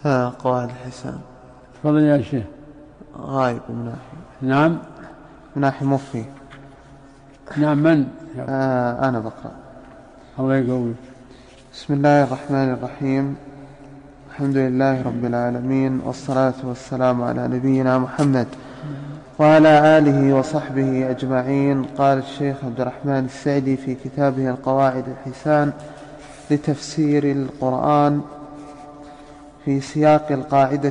قواعد الحسان. تفضل يا شيخ. غايب من ناحية. نعم. من ناحية مفي. نعم. من؟ أنا بقرأ. الله يقوي. بسم الله الرحمن الرحيم. الحمد لله رب العالمين، والصلاة والسلام على نبينا محمد وعلى آله وصحبه أجمعين. قال الشيخ عبد الرحمن السعدي في كتابه القواعد الحسان لتفسير القرآن في سياق القاعدة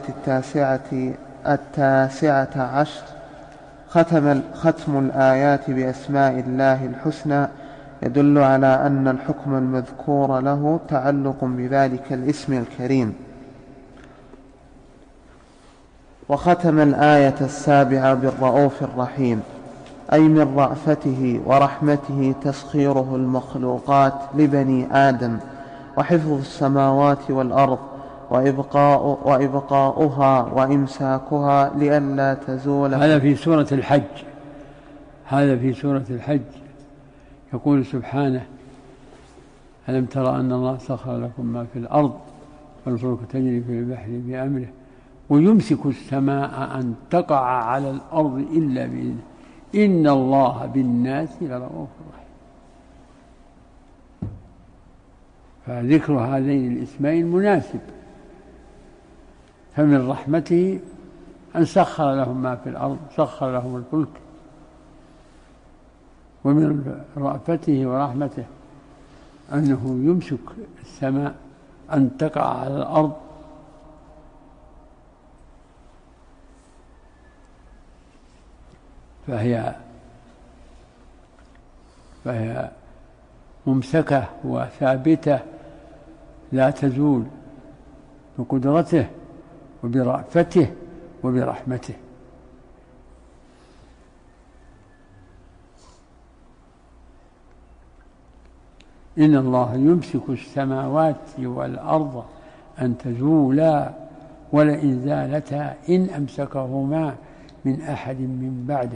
التاسعة عشر: ختم الآيات بأسماء الله الحسنى يدل على أن الحكم المذكور له تعلق بذلك الاسم الكريم. وختم الآية السابعة بالرؤوف الرحيم، أي من رأفته ورحمته تسخيره المخلوقات لبني آدم، وحفظ السماوات والأرض، وإبقاؤها وإمساكها لئلا تزول. هذا في سورة الحج. يقول سبحانه: ألم ترى أن الله سخر لكم ما في الأرض والفلك تجري في البحر بأمره ويمسك السماء أن تقع على الأرض إلا بإذنه إن الله بالناس لرؤوف رحيم. فذكر هذين الاسمين مناسب. فمن رحمته أن سخر لهم ما في الأرض، سخر لهم الفلك. ومن رأفته ورحمته أنه يمسك السماء أن تقع على الأرض، فهي ممسكة وثابتة لا تزول بقدرته وبرأفته وبرحمته. إن الله يمسك السماوات والأرض أن تزولا ولئن زالتا إن أمسكهما من أحد من بعده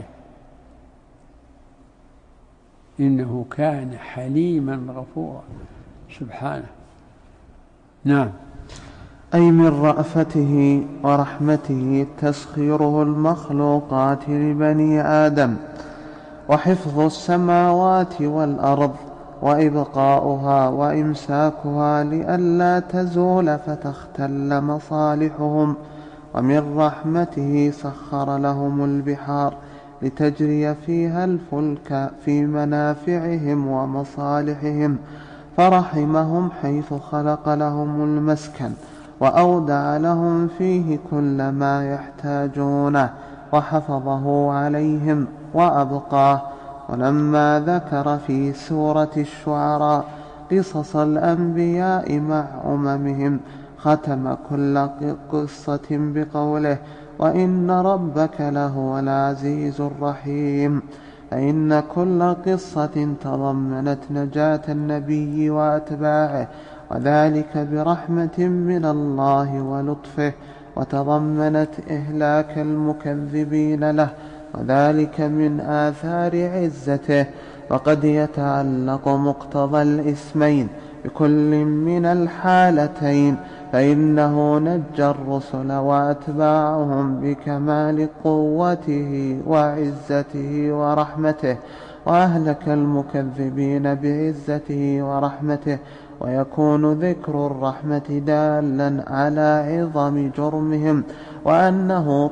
إنه كان حليما غفورا سبحانه. نعم. أي من رأفته ورحمته تسخيره المخلوقات لبني آدم، وحفظ السماوات والأرض، وإبقاؤها وإمساكها لئلا تزول فتختل مصالحهم. ومن رحمته سخر لهم البحار لتجري فيها الفلك في منافعهم ومصالحهم، فرحمهم حيث خلق لهم المسكن وأودع لهم فيه كل ما يحتاجونه، وحفظه عليهم وأبقاه. ولما ذكر في سورة الشعراء قصص الأنبياء مع أممهم ختم كل قصة بقوله: وإن ربك لهو العزيز الرحيم. فإن كل قصة تضمنت نجاة النبي وأتباعه، وذلك برحمة من الله ولطفه، وتضمنت إهلاك المكذبين له، وذلك من آثار عزته. وقد يتعلق مقتضى الاسمين بكل من الحالتين، فإنه نجى الرسل وأتباعهم بكمال قوته وعزته ورحمته، وأهلك المكذبين بعزته ورحمته. ويكون ذكر الرحمة دالا على عظم جرمهم، وأنه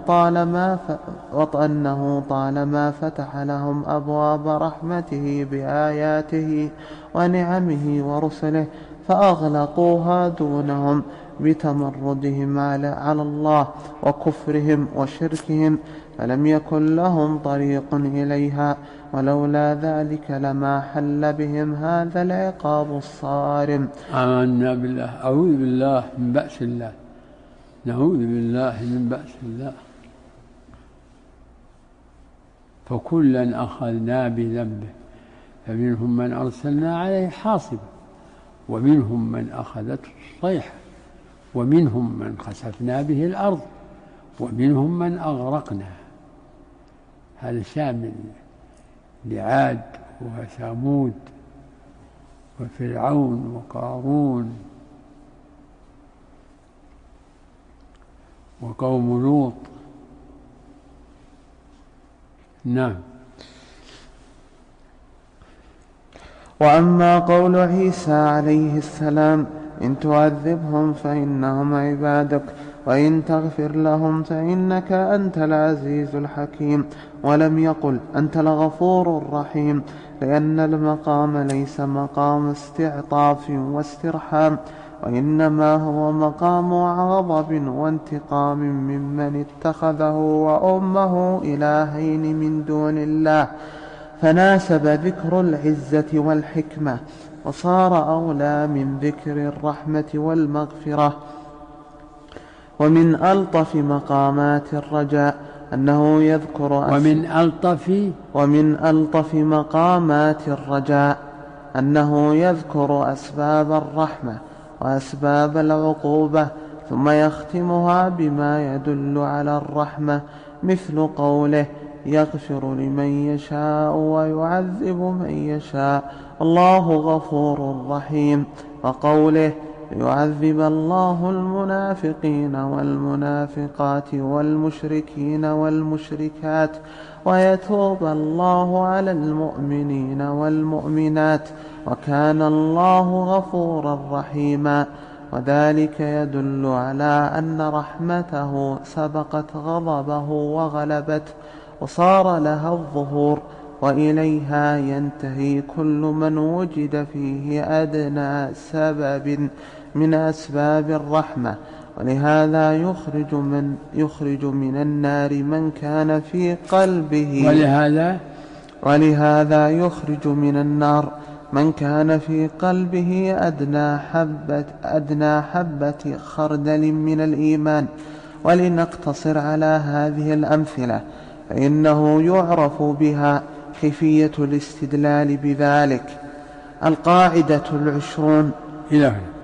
طالما فتح لهم أبواب رحمته بآياته ونعمه ورسله فأغلقوها دونهم بتمردهم على الله وكفرهم وشركهم، فلم يكن لهم طريق إليها، ولولا ذلك لما حل بهم هذا العقاب الصارم. آمنا بالله. أعوذ بالله من بأس الله. نعوذ بالله من بأس الله. فكلا أخذنا بذنبه فمنهم من أرسلنا عليه حاصبا ومنهم من أخذته الصيحة ومنهم من خسفنا به الأرض ومنهم من أغرقنا. هذا شامل لعاد وثمود وفرعون وقارون وقوم لوط. نعم. وأما قول عيسى عليه السلام إن تعذبهم فإنهم عبادك وإن تغفر لهم فإنك أنت العزيز الحكيم، ولم يقل أنت الغفور الرحيم، لأن المقام ليس مقام استعطاف واسترحام، وإنما هو مقام غضب وانتقام ممن اتخذه وأمه إلهين من دون الله، فناسب ذكر العزة والحكمة وصار أولى من ذكر الرحمة والمغفرة. ومن ألطف مقامات الرجاء أنه يذكر ومن ألطف مقامات الرجاء أنه يذكر أسباب الرحمة وأسباب العقوبة ثم يختمها بما يدل على الرحمة، مثل قوله يغفر لمن يشاء ويعذب من يشاء الله غفور رحيم، وقوله ليعذب الله المنافقين والمنافقات والمشركين والمشركات ويتوب الله على المؤمنين والمؤمنات وكان الله غفورا رحيما. وذلك يدل على أن رحمته سبقت غضبه وغلبته وصار لها الظهور، وإليها ينتهي كل من وجد فيه أدنى سبب من أسباب الرحمة، ولهذا يخرج من النار من كان في قلبه ولهذا يخرج من النار من كان في قلبه أدنى حبة خردل من الإيمان. ولنقتصر على هذه الأمثلة فإنه يعرف بها كيفية الاستدلال بذلك. القاعدة 20. إلى